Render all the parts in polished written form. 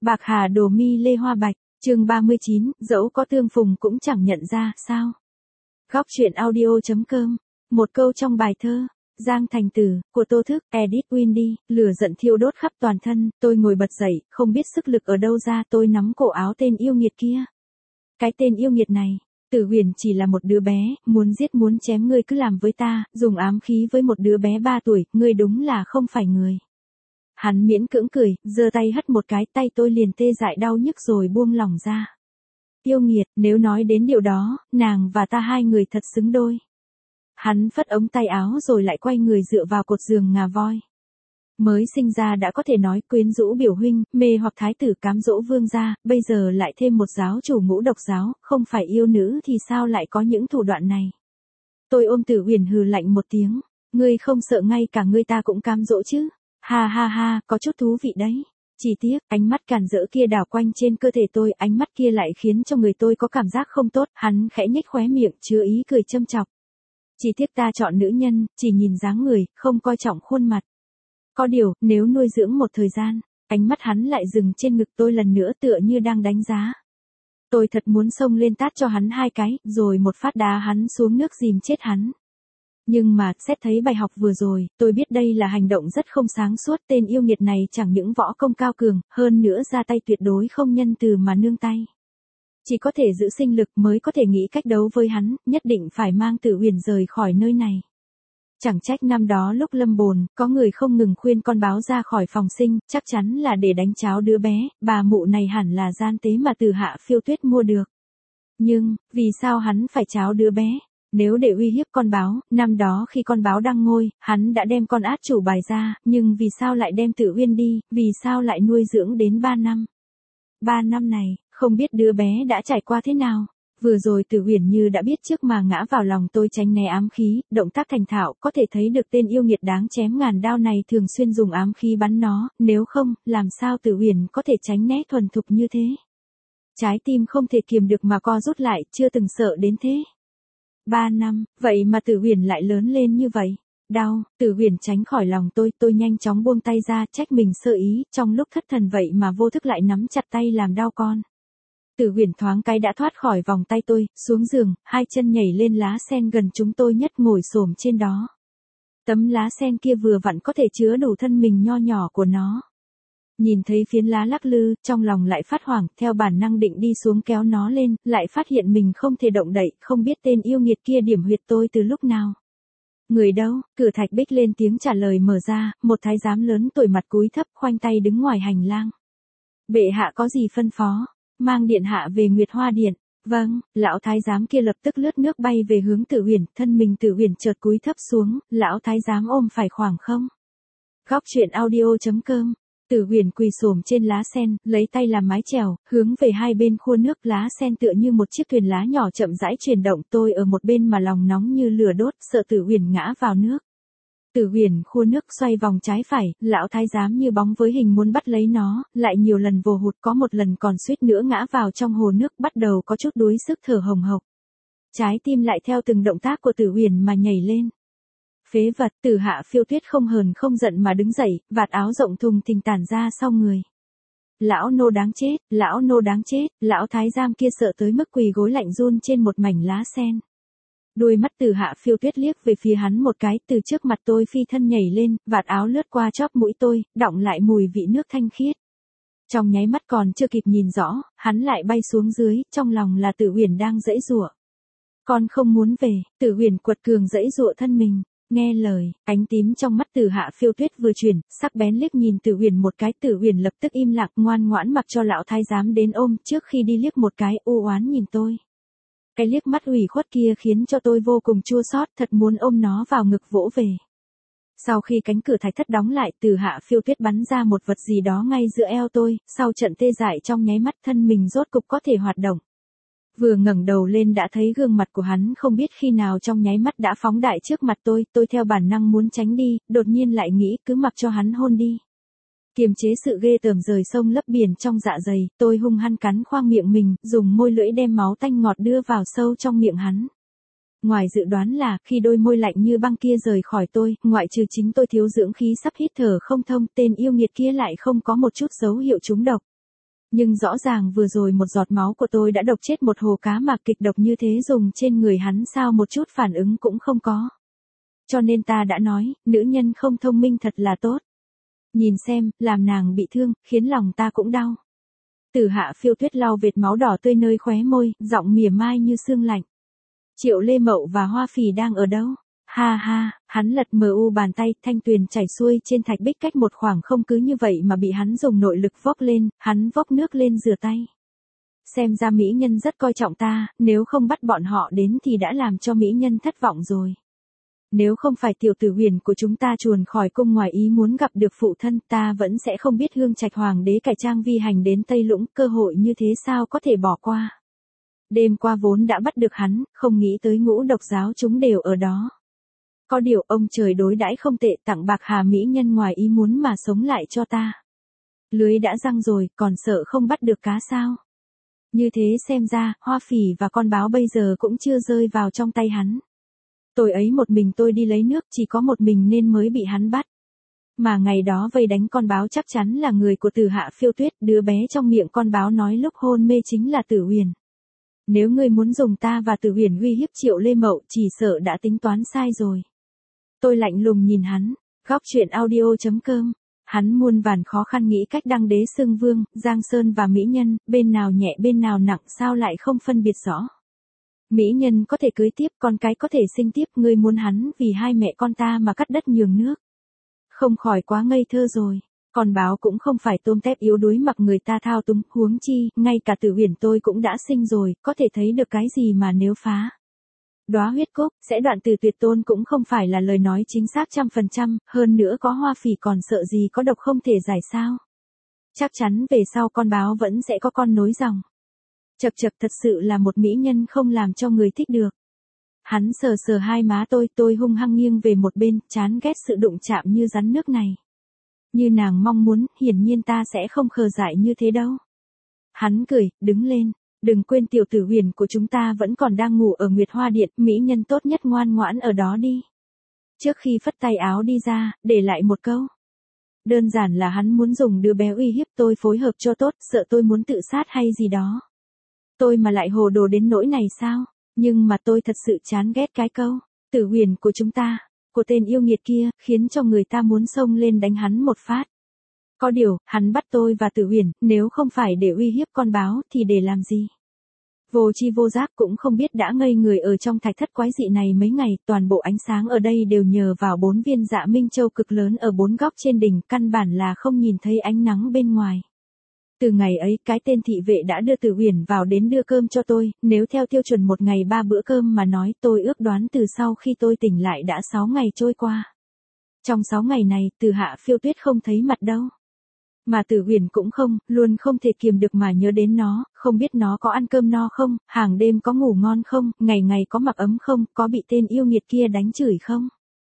Bạc hà đồ mi lê hoa bạch, chương 39, dẫu có tương phùng cũng chẳng nhận ra, sao? Góc truyện audio.com, một câu trong bài thơ, Giang Thành Tử, của Tô Thức, Edith Windy, lửa giận thiêu đốt khắp toàn thân, tôi ngồi bật dậy, không biết sức lực ở đâu ra, tôi nắm cổ áo tên yêu nghiệt kia. Cái tên yêu nghiệt này, Tử Huyền chỉ là một đứa bé, muốn giết muốn chém ngươi cứ làm với ta, dùng ám khí với một đứa bé 3 tuổi, ngươi đúng là không phải người. Hắn miễn cưỡng cười, giơ tay hất một cái, tay tôi liền tê dại đau nhức rồi buông lỏng ra. Yêu nghiệt, nếu nói đến điều đó, nàng và ta hai người thật xứng đôi. Hắn phất ống tay áo rồi lại quay người dựa vào cột giường ngà voi. Mới sinh ra đã có thể nói quyến rũ biểu huynh, mê hoặc thái tử cám dỗ vương gia, bây giờ lại thêm một giáo chủ ngũ độc giáo, không phải yêu nữ thì sao lại có những thủ đoạn này. Tôi ôm Tử Huyền hừ lạnh một tiếng, ngươi không sợ ngay cả ngươi ta cũng cám dỗ chứ? Ha ha ha, có chút thú vị đấy. Chỉ tiếc, ánh mắt càn rỡ kia đảo quanh trên cơ thể tôi, ánh mắt kia lại khiến cho người tôi có cảm giác không tốt, hắn khẽ nhếch khóe miệng, chứa ý cười châm chọc. Chỉ tiếc ta chọn nữ nhân, chỉ nhìn dáng người, không coi trọng khuôn mặt. Có điều, nếu nuôi dưỡng một thời gian, ánh mắt hắn lại dừng trên ngực tôi lần nữa tựa như đang đánh giá. Tôi thật muốn xông lên tát cho hắn 2 cái, rồi một phát đá hắn xuống nước dìm chết hắn. Nhưng mà, xét thấy bài học vừa rồi, tôi biết đây là hành động rất không sáng suốt, tên yêu nghiệt này chẳng những võ công cao cường, hơn nữa ra tay tuyệt đối không nhân từ mà nương tay. Chỉ có thể giữ sinh lực mới có thể nghĩ cách đấu với hắn, nhất định phải mang Tử Huyền rời khỏi nơi này. Chẳng trách năm đó lúc lâm bồn, có người không ngừng khuyên con báo ra khỏi phòng sinh, chắc chắn là để đánh cháo đứa bé, bà mụ này hẳn là gian tế mà từ Hạ Phiêu Tuyết mua được. Nhưng, vì sao hắn phải cháo đứa bé? Nếu để uy hiếp con báo, năm đó khi con báo đăng ngôi, hắn đã đem con át chủ bài ra, nhưng vì sao lại đem Tử Huyền đi, vì sao lại nuôi dưỡng đến 3 năm? 3 năm này, không biết đứa bé đã trải qua thế nào. Vừa rồi Tử Huyền như đã biết trước mà ngã vào lòng tôi tránh né ám khí, động tác thành thạo, có thể thấy được tên yêu nghiệt đáng chém ngàn đao này thường xuyên dùng ám khí bắn nó, nếu không, làm sao Tử Huyền có thể tránh né thuần thục như thế. Trái tim không thể kiềm được mà co rút lại, chưa từng sợ đến thế. 3 năm, vậy mà Tử Huyền lại lớn lên như vậy. Đau, Tử Huyền tránh khỏi lòng tôi nhanh chóng buông tay ra, trách mình sơ ý, trong lúc thất thần vậy mà vô thức lại nắm chặt tay làm đau con. Tử Huyền thoáng cái đã thoát khỏi vòng tay tôi, xuống giường, 2 chân nhảy lên lá sen gần chúng tôi nhất ngồi xổm trên đó. Tấm lá sen kia vừa vặn có thể chứa đủ thân mình nho nhỏ của nó. Nhìn thấy phiến lá lắc lư, trong lòng lại phát hoảng, theo bản năng định đi xuống kéo nó lên, lại phát hiện mình không thể động đậy, không biết tên yêu nghiệt kia điểm huyệt tôi từ lúc nào. Người đâu? Cửa thạch bích lên tiếng trả lời mở ra, một thái giám lớn tuổi mặt cúi thấp khoanh tay đứng ngoài hành lang. Bệ hạ có gì phân phó? Mang điện hạ về Nguyệt Hoa Điện. Vâng, lão thái giám kia lập tức lướt nước bay về hướng Tử Huyền, thân mình Tử Huyền chợt cúi thấp xuống, lão thái giám ôm phải khoảng không. Góc truyện audio.com. Tử Huyền quỳ xổm trên lá sen, lấy tay làm mái chèo, hướng về hai bên khua nước, lá sen tựa như một chiếc thuyền lá nhỏ chậm rãi chuyển động, tôi ở một bên mà lòng nóng như lửa đốt, sợ Tử Huyền ngã vào nước. Tử Huyền khua nước xoay vòng trái phải, lão thái giám như bóng với hình muốn bắt lấy nó, lại nhiều lần vồ hụt, có một lần còn suýt nữa ngã vào trong hồ nước, bắt đầu có chút đuối sức thở hồng hộc. Trái tim lại theo từng động tác của Tử Huyền mà nhảy lên. Phế vật, Tử Hạ Phiêu Tuyết không hờn không giận mà đứng dậy, vạt áo rộng thùng thình tản ra sau người. Lão nô đáng chết, lão nô đáng chết, lão thái giám kia sợ tới mức quỳ gối lạnh run trên một mảnh lá sen. Đôi mắt Tử Hạ Phiêu Tuyết liếc về phía hắn một cái, từ trước mặt tôi phi thân nhảy lên, vạt áo lướt qua chóp mũi tôi, đọng lại mùi vị nước thanh khiết. Trong nháy mắt còn chưa kịp nhìn rõ, hắn lại bay xuống dưới, trong lòng là Tử Huyền đang giãy giụa. Con không muốn về, Tử Huyền quật cường giãy giụa thân mình. Nghe lời, ánh tím trong mắt Tử Hạ Phiêu Tuyết vừa chuyển, sắc bén liếc nhìn Tử Huyền một cái, Tử Huyền lập tức im lặng, ngoan ngoãn mặc cho lão thái giám đến ôm, trước khi đi liếc một cái, u oán nhìn tôi. Cái liếc mắt ủy khuất kia khiến cho tôi vô cùng chua xót, thật muốn ôm nó vào ngực vỗ về. Sau khi cánh cửa thạch thất đóng lại, Tử Hạ Phiêu Tuyết bắn ra một vật gì đó ngay giữa eo tôi, sau trận tê dại trong nháy mắt thân mình rốt cục có thể hoạt động. Vừa ngẩng đầu lên đã thấy gương mặt của hắn không biết khi nào trong nháy mắt đã phóng đại trước mặt tôi theo bản năng muốn tránh đi, đột nhiên lại nghĩ cứ mặc cho hắn hôn đi. Kiềm chế sự ghê tởm rời sông lấp biển trong dạ dày, tôi hung hăng cắn khoang miệng mình, dùng môi lưỡi đem máu tanh ngọt đưa vào sâu trong miệng hắn. Ngoài dự đoán là, khi đôi môi lạnh như băng kia rời khỏi tôi, ngoại trừ chính tôi thiếu dưỡng khí sắp hít thở không thông, tên yêu nghiệt kia lại không có một chút dấu hiệu trúng độc. Nhưng rõ ràng vừa rồi một giọt máu của tôi đã độc chết một hồ cá mà kịch độc như thế dùng trên người hắn sao một chút phản ứng cũng không có. Cho nên ta đã nói, nữ nhân không thông minh thật là tốt. Nhìn xem, làm nàng bị thương, khiến lòng ta cũng đau. Tử Hạ Phiêu Tuyết lau vệt máu đỏ tươi nơi khóe môi, giọng mỉa mai như sương lạnh. Triệu Lê Mậu và Hoa Phỉ đang ở đâu? Ha ha, hắn lật mờ u bàn tay, thanh tuyền chảy xuôi trên thạch bích cách một khoảng không cứ như vậy mà bị hắn dùng nội lực vốc lên, hắn vốc nước lên rửa tay. Xem ra mỹ nhân rất coi trọng ta, nếu không bắt bọn họ đến thì đã làm cho mỹ nhân thất vọng rồi. Nếu không phải tiểu tử Huyền của chúng ta chuồn khỏi cung ngoài ý muốn gặp được phụ thân, ta vẫn sẽ không biết Hương Trạch hoàng đế cải trang vi hành đến Tây Lũng, cơ hội như thế sao có thể bỏ qua. Đêm qua vốn đã bắt được hắn, không nghĩ tới ngũ độc giáo chúng đều ở đó. Có điều ông trời đối đãi không tệ, tặng bạc hà mỹ nhân ngoài ý muốn mà sống lại cho ta. Lưới đã răng rồi, còn sợ không bắt được cá sao? Như thế xem ra, Hoa Phỉ và con báo bây giờ cũng chưa rơi vào trong tay hắn. Tôi ấy một mình tôi đi lấy nước, chỉ có một mình nên mới bị hắn bắt. Mà ngày đó vây đánh con báo chắc chắn là người của Tử Hạ Phiêu Tuyết, đứa bé trong miệng con báo nói lúc hôn mê chính là Tử Huyền. Nếu ngươi muốn dùng ta và Tử Huyền uy hiếp Triệu Lê Mậu, chỉ sợ đã tính toán sai rồi. Tôi lạnh lùng nhìn hắn, góc chuyện audio.com. Hắn muôn vàn khó khăn nghĩ cách đăng đế xưng vương, Giang Sơn và mỹ nhân, bên nào nhẹ bên nào nặng sao lại không phân biệt rõ. Mỹ nhân có thể cưới tiếp, con cái có thể sinh tiếp, ngươi muốn hắn vì hai mẹ con ta mà cắt đất nhường nước. Không khỏi quá ngây thơ rồi. Con báo cũng không phải tôm tép yếu đuối mặc người ta thao túng, huống chi, ngay cả Tử Huyền tôi cũng đã sinh rồi, có thể thấy được cái gì mà nếu phá. Đóa huyết cốt, sẽ đoạn từ tuyệt tôn cũng không phải là lời nói chính xác 100%, hơn nữa có Hoa Phỉ còn sợ gì có độc không thể giải sao. Chắc chắn về sau con báo vẫn sẽ có con nối dòng. Chật chật thật sự là một mỹ nhân không làm cho người thích được. Hắn sờ sờ hai má tôi hung hăng nghiêng về một bên, chán ghét sự đụng chạm như rắn nước này. Như nàng mong muốn, hiển nhiên ta sẽ không khờ dại như thế đâu. Hắn cười, đứng lên. Đừng quên tiểu tử Huyền của chúng ta vẫn còn đang ngủ ở Nguyệt Hoa Điện, mỹ nhân tốt nhất ngoan ngoãn ở đó đi. Trước khi phất tay áo đi ra, để lại một câu. Đơn giản là hắn muốn dùng đứa bé uy hiếp tôi phối hợp cho tốt, sợ tôi muốn tự sát hay gì đó. Tôi mà lại hồ đồ đến nỗi này sao? Nhưng mà tôi thật sự chán ghét cái câu, tử Huyền của chúng ta, của tên yêu nghiệt kia, khiến cho người ta muốn xông lên đánh hắn một phát. Có điều, hắn bắt tôi và Tử Huyền, nếu không phải để uy hiếp con báo thì để làm gì? Vô tri vô giác cũng không biết đã ngây người ở trong thạch thất quái dị này mấy ngày, toàn bộ ánh sáng ở đây đều nhờ vào 4 viên dạ minh châu cực lớn ở 4 góc trên đỉnh, căn bản là không nhìn thấy ánh nắng bên ngoài. Từ ngày ấy, cái tên thị vệ đã đưa Tử Huyền vào đến đưa cơm cho tôi, nếu theo tiêu chuẩn một ngày 3 bữa cơm mà nói, tôi ước đoán từ sau khi tôi tỉnh lại đã 6 ngày trôi qua. Trong 6 ngày này, Tử Hạ Phiêu Tuyết không thấy mặt đâu. Mà Tử Huyền cũng không, luôn không thể kiềm được mà nhớ đến nó, không biết nó có ăn cơm no không, hàng đêm có ngủ ngon không, ngày ngày có mặc ấm không, có bị tên yêu nghiệt kia đánh chửi không.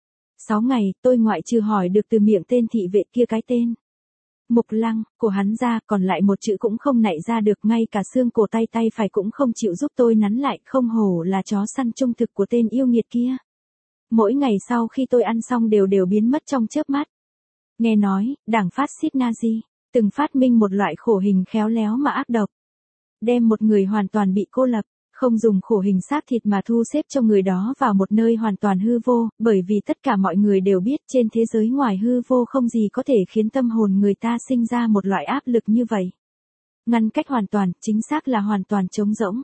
6 ngày, tôi ngoại trừ hỏi được từ miệng tên thị vệ kia cái tên Mục Lăng của hắn ra, còn lại một chữ cũng không nảy ra được, ngay cả xương cổ tay phải cũng không chịu giúp tôi nắn lại, không hổ là chó săn trung thực của tên yêu nghiệt kia. Mỗi ngày sau khi tôi ăn xong đều biến mất trong chớp mắt. Nghe nói, đảng phát xít Nazi từng phát minh một loại khổ hình khéo léo mà ác độc. Đem một người hoàn toàn bị cô lập, không dùng khổ hình xác thịt mà thu xếp cho người đó vào một nơi hoàn toàn hư vô, bởi vì tất cả mọi người đều biết trên thế giới ngoài hư vô không gì có thể khiến tâm hồn người ta sinh ra một loại áp lực như vậy. Ngăn cách hoàn toàn, chính xác là hoàn toàn trống rỗng.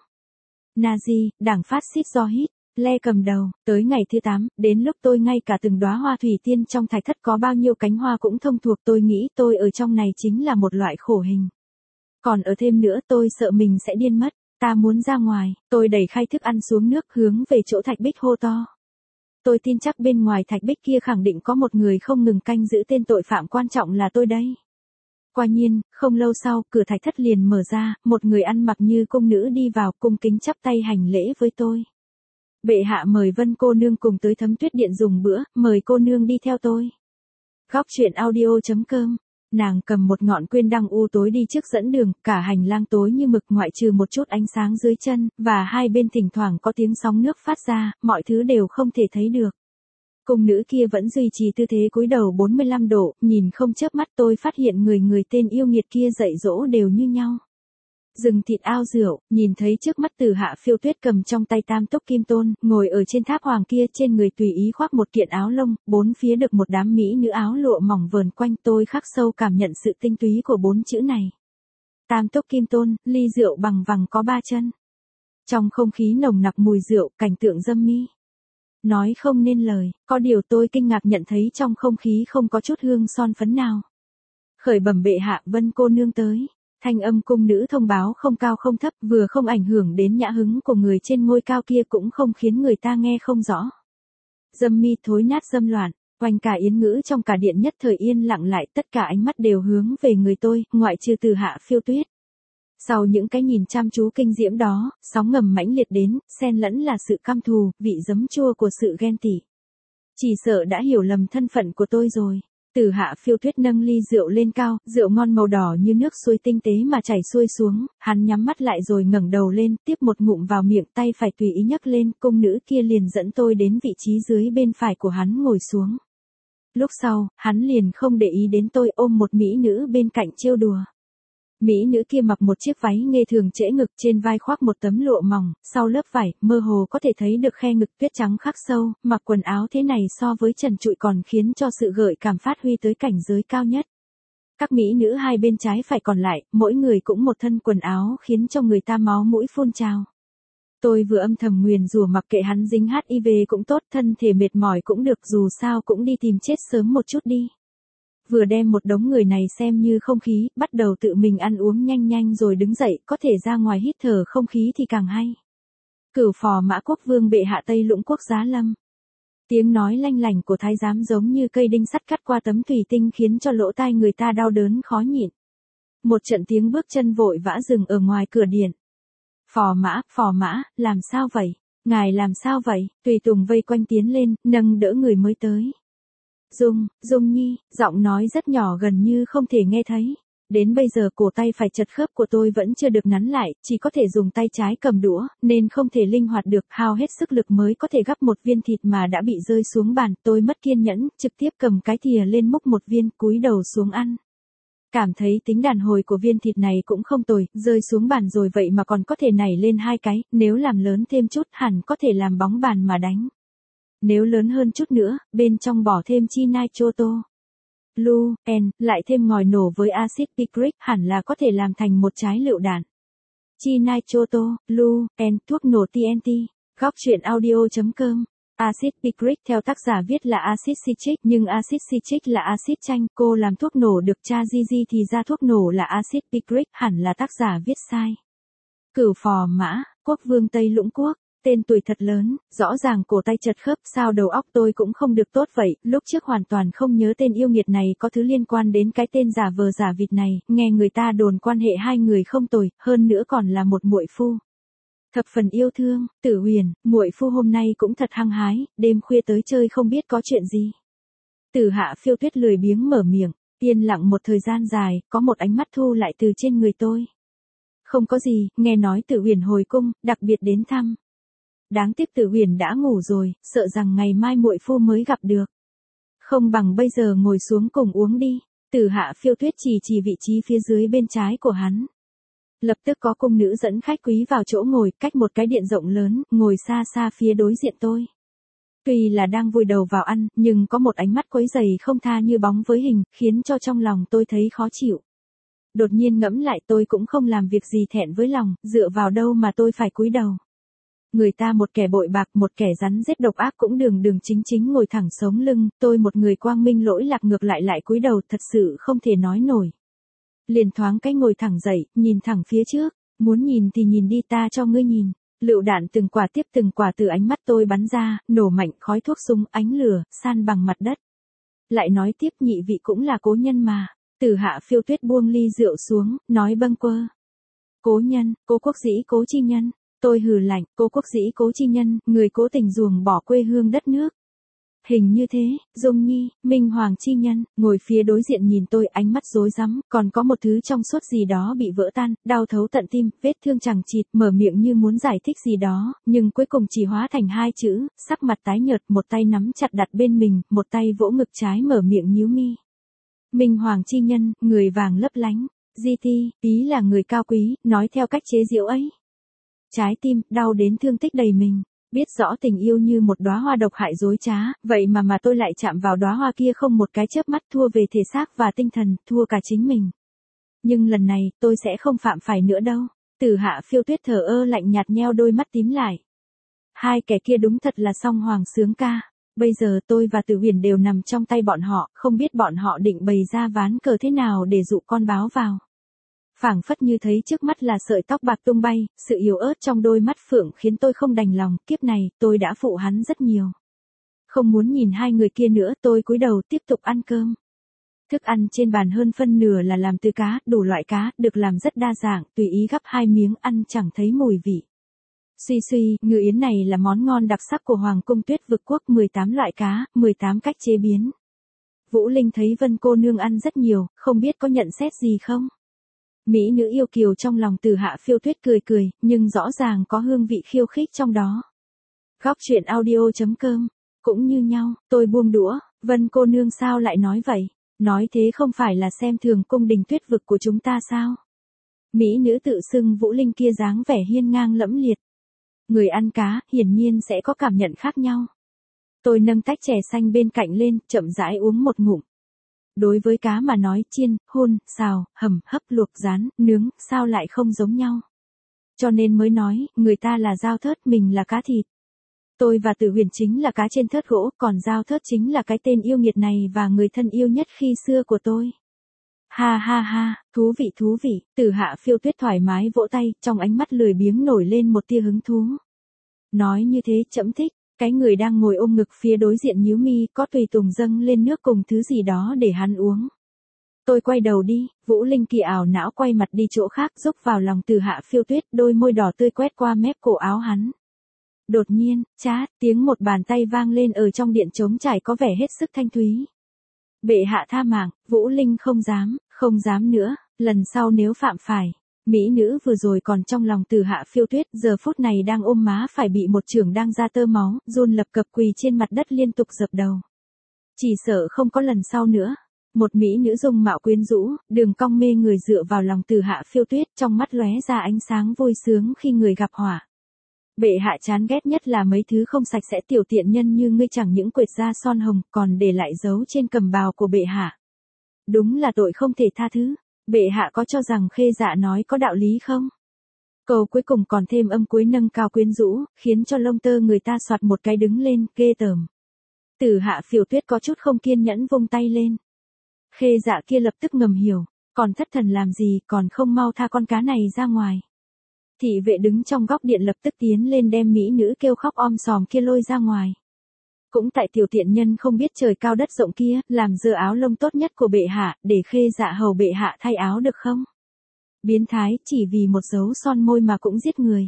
Nazi, đảng phát xít do Hitler cầm đầu, tới ngày thứ 8, đến lúc tôi ngay cả từng đóa hoa thủy tiên trong thạch thất có bao nhiêu cánh hoa cũng thông thuộc, tôi nghĩ tôi ở trong này chính là một loại khổ hình. Còn ở thêm nữa tôi sợ mình sẽ điên mất. Ta muốn ra ngoài, tôi đẩy khay thức ăn xuống nước hướng về chỗ thạch bích hô to. Tôi tin chắc bên ngoài thạch bích kia khẳng định có một người không ngừng canh giữ tên tội phạm quan trọng là tôi đây. Quả nhiên, không lâu sau, cửa thạch thất liền mở ra, một người ăn mặc như cung nữ đi vào, cung kính chắp tay hành lễ với tôi. Bệ hạ mời Vân cô nương cùng tới Thấm Tuyết Điện dùng bữa, mời cô nương đi theo tôi. Góc chuyện audio.com. Nàng cầm một ngọn quyên đăng u tối đi trước dẫn đường, cả hành lang tối như mực ngoại trừ một chút ánh sáng dưới chân, và hai bên thỉnh thoảng có tiếng sóng nước phát ra, mọi thứ đều không thể thấy được. Cung nữ kia vẫn duy trì tư thế cúi đầu 45 độ, nhìn không chớp mắt. Tôi phát hiện người tên yêu nghiệt kia dạy dỗ đều như nhau. Rừng thịt ao rượu, nhìn thấy trước mắt Từ Hạ Phiêu Tuyết cầm trong tay tam túc kim tôn, ngồi ở trên tháp hoàng kia, trên người tùy ý khoác một kiện áo lông, bốn phía được một đám mỹ nữ áo lụa mỏng vờn quanh, tôi khắc sâu cảm nhận sự tinh túy của bốn chữ này. Tam túc kim tôn, ly rượu bằng vằng có ba chân. Trong không khí nồng nặc mùi rượu, cảnh tượng dâm mi. Nói không nên lời, có điều tôi kinh ngạc nhận thấy trong không khí không có chút hương son phấn nào. Khởi bẩm bệ hạ, Vân cô nương tới. Thanh âm cung nữ thông báo không cao không thấp, vừa không ảnh hưởng đến nhã hứng của người trên ngôi cao kia, cũng không khiến người ta nghe không rõ. Dâm mi thối nát dâm loạn, quanh cả yến ngữ trong cả điện nhất thời yên lặng lại, tất cả ánh mắt đều hướng về người tôi, ngoại trừ Từ Hạ Phiêu Tuyết. Sau những cái nhìn chăm chú kinh diễm đó, sóng ngầm mãnh liệt đến, xen lẫn là sự căm thù, vị giấm chua của sự ghen tị. Chỉ sợ đã hiểu lầm thân phận của tôi rồi. Từ Hạ Phiêu Tuyết nâng ly rượu lên cao, rượu ngon màu đỏ như nước suối tinh tế mà chảy xuôi xuống, hắn nhắm mắt lại rồi ngẩng đầu lên, tiếp một ngụm vào miệng, tay phải tùy ý nhấc lên, cung nữ kia liền dẫn tôi đến vị trí dưới bên phải của hắn ngồi xuống. Lúc sau, hắn liền không để ý đến tôi, ôm một mỹ nữ bên cạnh trêu đùa. Mỹ nữ kia mặc một chiếc váy nghê thường trễ ngực, trên vai khoác một tấm lụa mỏng, sau lớp vải, mơ hồ có thể thấy được khe ngực tuyết trắng khắc sâu, mặc quần áo thế này so với trần trụi còn khiến cho sự gợi cảm phát huy tới cảnh giới cao nhất. Các mỹ nữ hai bên trái phải còn lại, mỗi người cũng một thân quần áo khiến cho người ta máu mũi phun trào. Tôi vừa âm thầm nguyền rủa mặc kệ hắn dính HIV cũng tốt, thân thể mệt mỏi cũng được, dù sao cũng đi tìm chết sớm một chút đi. Vừa đem một đống người này xem như không khí, bắt đầu tự mình ăn uống nhanh nhanh rồi đứng dậy, có thể ra ngoài hít thở không khí thì càng hay. Cửu phò mã quốc vương bệ hạ Tây Lũng quốc giá lâm. Tiếng nói lanh lảnh của thái giám giống như cây đinh sắt cắt qua tấm thủy tinh khiến cho lỗ tai người ta đau đớn khó nhịn. Một trận tiếng bước chân vội vã dừng ở ngoài cửa điện. Phò mã, làm sao vậy? Ngài làm sao vậy? Tùy tùng vây quanh tiến lên, nâng đỡ người mới tới. Dung Nhi, giọng nói rất nhỏ gần như không thể nghe thấy. Đến bây giờ cổ tay phải chật khớp của tôi vẫn chưa được nắn lại, chỉ có thể dùng tay trái cầm đũa, nên không thể linh hoạt được, hao hết sức lực mới có thể gắp một viên thịt mà đã bị rơi xuống bàn. Tôi mất kiên nhẫn, trực tiếp cầm cái thìa lên múc một viên, cúi đầu xuống ăn. Cảm thấy tính đàn hồi của viên thịt này cũng không tồi, rơi xuống bàn rồi vậy mà còn có thể nảy lên hai cái, nếu làm lớn thêm chút hẳn có thể làm bóng bàn mà đánh. Nếu lớn hơn chút nữa, bên trong bỏ thêm chi nitroto, lại thêm ngòi nổ với axit picric hẳn là có thể làm thành một trái lựu đạn. Chi nitroto, thuốc nổ TNT. Góc truyện audio.com. Axit picric theo tác giả viết là axit citric, nhưng axit citric là axit chanh, cô làm thuốc nổ được tra Gigi thì ra thuốc nổ là axit picric, hẳn là tác giả viết sai. Cửu phò mã, quốc vương Tây Lũng quốc. Tên tuổi thật lớn, rõ ràng cổ tay chật khớp, sao đầu óc tôi cũng không được tốt vậy, lúc trước hoàn toàn không nhớ tên yêu nghiệt này có thứ liên quan đến cái tên giả vờ giả vịt này, nghe người ta đồn quan hệ hai người không tồi, hơn nữa còn là một muội phu. Thập phần yêu thương, Tử Huyền, muội phu hôm nay cũng thật hăng hái, đêm khuya tới chơi không biết có chuyện gì. Từ Hạ Phiêu Tuyết lười biếng mở miệng, yên lặng một thời gian dài, có một ánh mắt thu lại từ trên người tôi. Không có gì, nghe nói Tử Huyền hồi cung, đặc biệt đến thăm. Đáng tiếc Tử Huyền đã ngủ rồi, sợ rằng ngày mai muội phu mới gặp được. Không bằng bây giờ ngồi xuống cùng uống đi. Từ Hạ Phiêu Tuyết chỉ vị trí phía dưới bên trái của hắn. Lập tức có cung nữ dẫn khách quý vào chỗ ngồi, cách một cái điện rộng lớn, ngồi xa xa phía đối diện tôi. Tuy là đang vùi đầu vào ăn, nhưng có một ánh mắt quấy rầy không tha như bóng với hình, khiến cho trong lòng tôi thấy khó chịu. Đột nhiên ngẫm lại tôi cũng không làm việc gì thẹn với lòng, dựa vào đâu mà tôi phải cúi đầu. Người ta một kẻ bội bạc, một kẻ rắn rết độc ác cũng đường chính ngồi thẳng sống lưng, tôi một người quang minh lỗi lạc ngược lại cúi đầu, thật sự không thể nói nổi. Liền thoáng cái ngồi thẳng dậy, nhìn thẳng phía trước, muốn nhìn thì nhìn đi, ta cho ngươi nhìn. Lựu đạn từng quả tiếp từng quả từ ánh mắt tôi bắn ra, nổ mạnh, khói thuốc súng, ánh lửa, san bằng mặt đất. Lại nói tiếp, nhị vị cũng là cố nhân mà. Từ Hạ Phiêu Tuyết buông ly rượu xuống, nói bâng quơ. Cố nhân, cố quốc dĩ cố chi nhân. Tôi hừ lạnh, cố quốc dĩ cố chi nhân, người cố tình ruồng bỏ quê hương đất nước. Hình như thế, Dung Nhi, Minh Hoàng chi nhân, ngồi phía đối diện nhìn tôi, ánh mắt rối rắm, còn có một thứ trong suốt gì đó bị vỡ tan, đau thấu tận tim, vết thương chằng chịt, mở miệng như muốn giải thích gì đó, nhưng cuối cùng chỉ hóa thành hai chữ, sắc mặt tái nhợt, một tay nắm chặt đặt bên mình, một tay vỗ ngực trái mở miệng nhíu mi. Minh Hoàng chi nhân, người vàng lấp lánh. GT, ý là người cao quý, nói theo cách chế giễu ấy. Trái tim, đau đến thương tích đầy mình. Biết rõ tình yêu như một đóa hoa độc hại dối trá, vậy mà tôi lại chạm vào đóa hoa kia không một cái chớp mắt, thua về thể xác và tinh thần, thua cả chính mình. Nhưng lần này, tôi sẽ không phạm phải nữa đâu. Tử Hạ Phiêu Tuyết thờ ơ lạnh nhạt nheo đôi mắt tím lại. Hai kẻ kia đúng thật là song hoàng sướng ca. Bây giờ tôi và Tử Huyền đều nằm trong tay bọn họ, không biết bọn họ định bày ra ván cờ thế nào để dụ con báo vào. Phảng phất như thấy trước mắt là sợi tóc bạc tung bay, sự yếu ớt trong đôi mắt Phượng khiến tôi không đành lòng, kiếp này, tôi đã phụ hắn rất nhiều. Không muốn nhìn hai người kia nữa, tôi cúi đầu tiếp tục ăn cơm. Thức ăn trên bàn hơn phân nửa là làm từ cá, đủ loại cá, được làm rất đa dạng, tùy ý gắp hai miếng ăn chẳng thấy mùi vị. Suy, ngự yến này là món ngon đặc sắc của Hoàng cung Tuyết Vực Quốc, 18 loại cá, 18 cách chế biến. Vũ Linh thấy Vân cô nương ăn rất nhiều, không biết có nhận xét gì không? Mỹ nữ yêu kiều trong lòng Tử Hạ Phiêu Tuyết cười, nhưng rõ ràng có hương vị khiêu khích trong đó. Góc truyện audio.com, cũng như nhau, tôi buông đũa, Vân cô nương sao lại nói vậy? Nói thế không phải là xem thường cung đình Tuyết Vực của chúng ta sao? Mỹ nữ tự xưng Vũ Linh kia dáng vẻ hiên ngang lẫm liệt. Người ăn cá, hiển nhiên sẽ có cảm nhận khác nhau. Tôi nâng tách chè xanh bên cạnh lên, chậm rãi uống một ngụm. Đối với cá mà nói chiên, hun, xào, hầm, hấp, luộc, rán, nướng, sao lại không giống nhau. Cho nên mới nói, người ta là dao thớt, mình là cá thịt. Tôi và Tử Huyền chính là cá trên thớt gỗ, còn dao thớt chính là cái tên yêu nghiệt này và người thân yêu nhất khi xưa của tôi. Ha, thú vị, Tử Hạ Phiêu Tuyết thoải mái vỗ tay, trong ánh mắt lười biếng nổi lên một tia hứng thú. Nói như thế trẫm thích. Cái người đang ngồi ôm ngực phía đối diện nhíu mi, có tùy tùng dâng lên nước cùng thứ gì đó để hắn uống. Tôi quay đầu đi, Vũ Linh kỳ ảo não quay mặt đi chỗ khác, rúc vào lòng Tử Hạ Phiêu Tuyết, đôi môi đỏ tươi quét qua mép cổ áo hắn. Đột nhiên, chát, tiếng một bàn tay vang lên ở trong điện trống trải có vẻ hết sức thanh thúy. Bệ hạ tha mạng, Vũ Linh không dám nữa, lần sau nếu phạm phải. Mỹ nữ vừa rồi còn trong lòng Tử Hạ Phiêu Tuyết, giờ phút này đang ôm má phải bị một chưởng đang ra tơ máu, run lập cập quỳ trên mặt đất liên tục dập đầu. Chỉ sợ không có lần sau nữa. Một mỹ nữ dung mạo quyến rũ, đường cong mê người dựa vào lòng Tử Hạ Phiêu Tuyết, trong mắt lóe ra ánh sáng vui sướng khi người gặp họa. Bệ hạ chán ghét nhất là mấy thứ không sạch sẽ, tiểu tiện nhân như ngươi chẳng những quệt da son hồng, còn để lại dấu trên cẩm bào của bệ hạ. Đúng là tội không thể tha thứ. Bệ hạ có cho rằng Khê Dạ nói có đạo lý không? Câu cuối cùng còn thêm âm cuối nâng cao quyến rũ, khiến cho lông tơ người ta soạt một cái đứng lên, ghê tởm. Tử Hạ Phiêu Tuyết có chút không kiên nhẫn vung tay lên. Khê Dạ kia lập tức ngầm hiểu, còn thất thần làm gì, còn không mau tha con cá này ra ngoài. Thị vệ đứng trong góc điện lập tức tiến lên đem mỹ nữ kêu khóc om sòm kia lôi ra ngoài. Cũng tại tiểu tiện nhân không biết trời cao đất rộng kia, làm dơ áo lông tốt nhất của bệ hạ, để Khê Dạ hầu bệ hạ thay áo được không? Biến thái, chỉ vì một dấu son môi mà cũng giết người.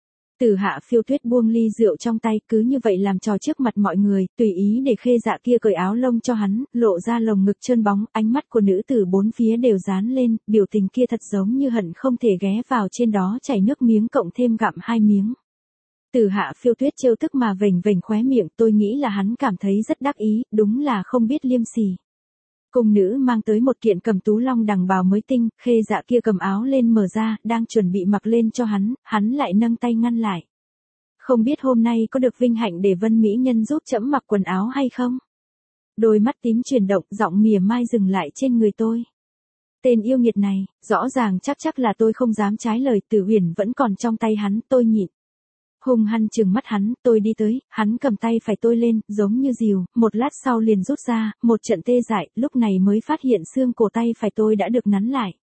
Tử Hạ Phiêu Tuyết buông ly rượu trong tay, cứ như vậy làm trò trước mặt mọi người, tùy ý để Khê Dạ kia cởi áo lông cho hắn, lộ ra lồng ngực trơn bóng, ánh mắt của nữ tử bốn phía đều dán lên, biểu tình kia thật giống như hận không thể ghé vào trên đó chảy nước miếng cộng thêm gặm hai miếng. Tử Hạ Phiêu Tuyết trêu tức mà vểnh khóe miệng, tôi nghĩ là hắn cảm thấy rất đắc ý, đúng là không biết liêm sỉ. Cung nữ mang tới một kiện cẩm tú long đằng bào mới tinh, Khê Dạ kia cầm áo lên mở ra, đang chuẩn bị mặc lên cho hắn lại nâng tay ngăn lại. Không biết hôm nay có được vinh hạnh để Vân mỹ nhân giúp trẫm mặc quần áo hay không? Đôi mắt tím chuyển động, giọng mỉa mai dừng lại trên người tôi. Tên yêu nghiệt này, rõ ràng chắc là tôi không dám trái lời, Tử Huyền vẫn còn trong tay hắn, tôi nhịn. Hung hăng trừng mắt hắn, tôi đi tới, hắn cầm tay phải tôi lên, giống như rìu, một lát sau liền rút ra, một trận tê dại, lúc này mới phát hiện xương cổ tay phải tôi đã được nắn lại.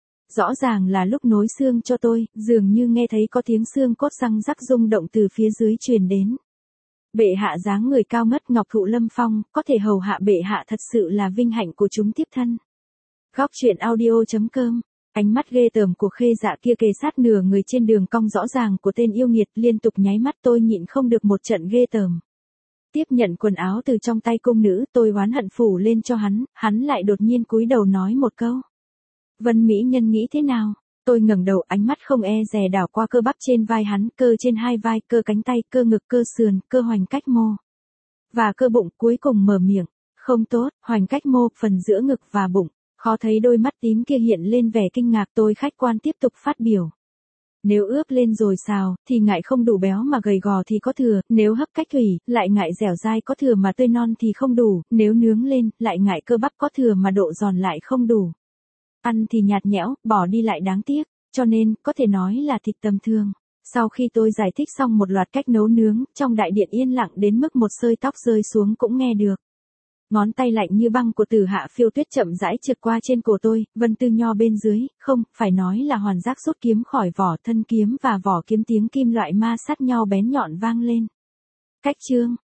Rõ ràng là lúc nối xương cho tôi, dường như nghe thấy có tiếng xương cốt răng rắc rung động từ phía dưới truyền đến. Bệ hạ dáng người cao ngất ngọc thụ lâm phong, có thể hầu hạ bệ hạ thật sự là vinh hạnh của chúng tiếp thân. Góc truyện audio.com. Ánh mắt ghê tởm của Khê Dạ kia kề sát nửa người trên đường cong rõ ràng của tên yêu nghiệt, liên tục nháy mắt, tôi nhịn không được một trận ghê tởm. Tiếp nhận quần áo từ trong tay cung nữ, tôi oán hận phủ lên cho hắn lại đột nhiên cúi đầu nói một câu. Vân mỹ nhân nghĩ thế nào? Tôi ngẩng đầu, ánh mắt không e dè đảo qua cơ bắp trên vai hắn, cơ trên hai vai, cơ cánh tay, cơ ngực, cơ sườn, cơ hoành cách mô. Và cơ bụng, cuối cùng mở miệng. Không tốt, hoành cách mô, phần giữa ngực và bụng. Khó thấy đôi mắt tím kia hiện lên vẻ kinh ngạc, tôi khách quan tiếp tục phát biểu. Nếu ướp lên rồi xào, thì ngại không đủ béo mà gầy gò thì có thừa, nếu hấp cách thủy, lại ngại dẻo dai có thừa mà tươi non thì không đủ, nếu nướng lên, lại ngại cơ bắp có thừa mà độ giòn lại không đủ. Ăn thì nhạt nhẽo, bỏ đi lại đáng tiếc, cho nên, có thể nói là thịt tầm thường. Sau khi tôi giải thích xong một loạt cách nấu nướng, trong đại điện yên lặng đến mức một sợi tóc rơi xuống cũng nghe được. Ngón tay lạnh như băng của Tử Hạ Phiêu Tuyết chậm rãi trượt qua trên cổ tôi, Vân Tư Nho bên dưới, không, phải nói là hoàn giác rút kiếm khỏi vỏ, thân kiếm và vỏ kiếm tiếng kim loại ma sát nhau bén nhọn vang lên. Cách chương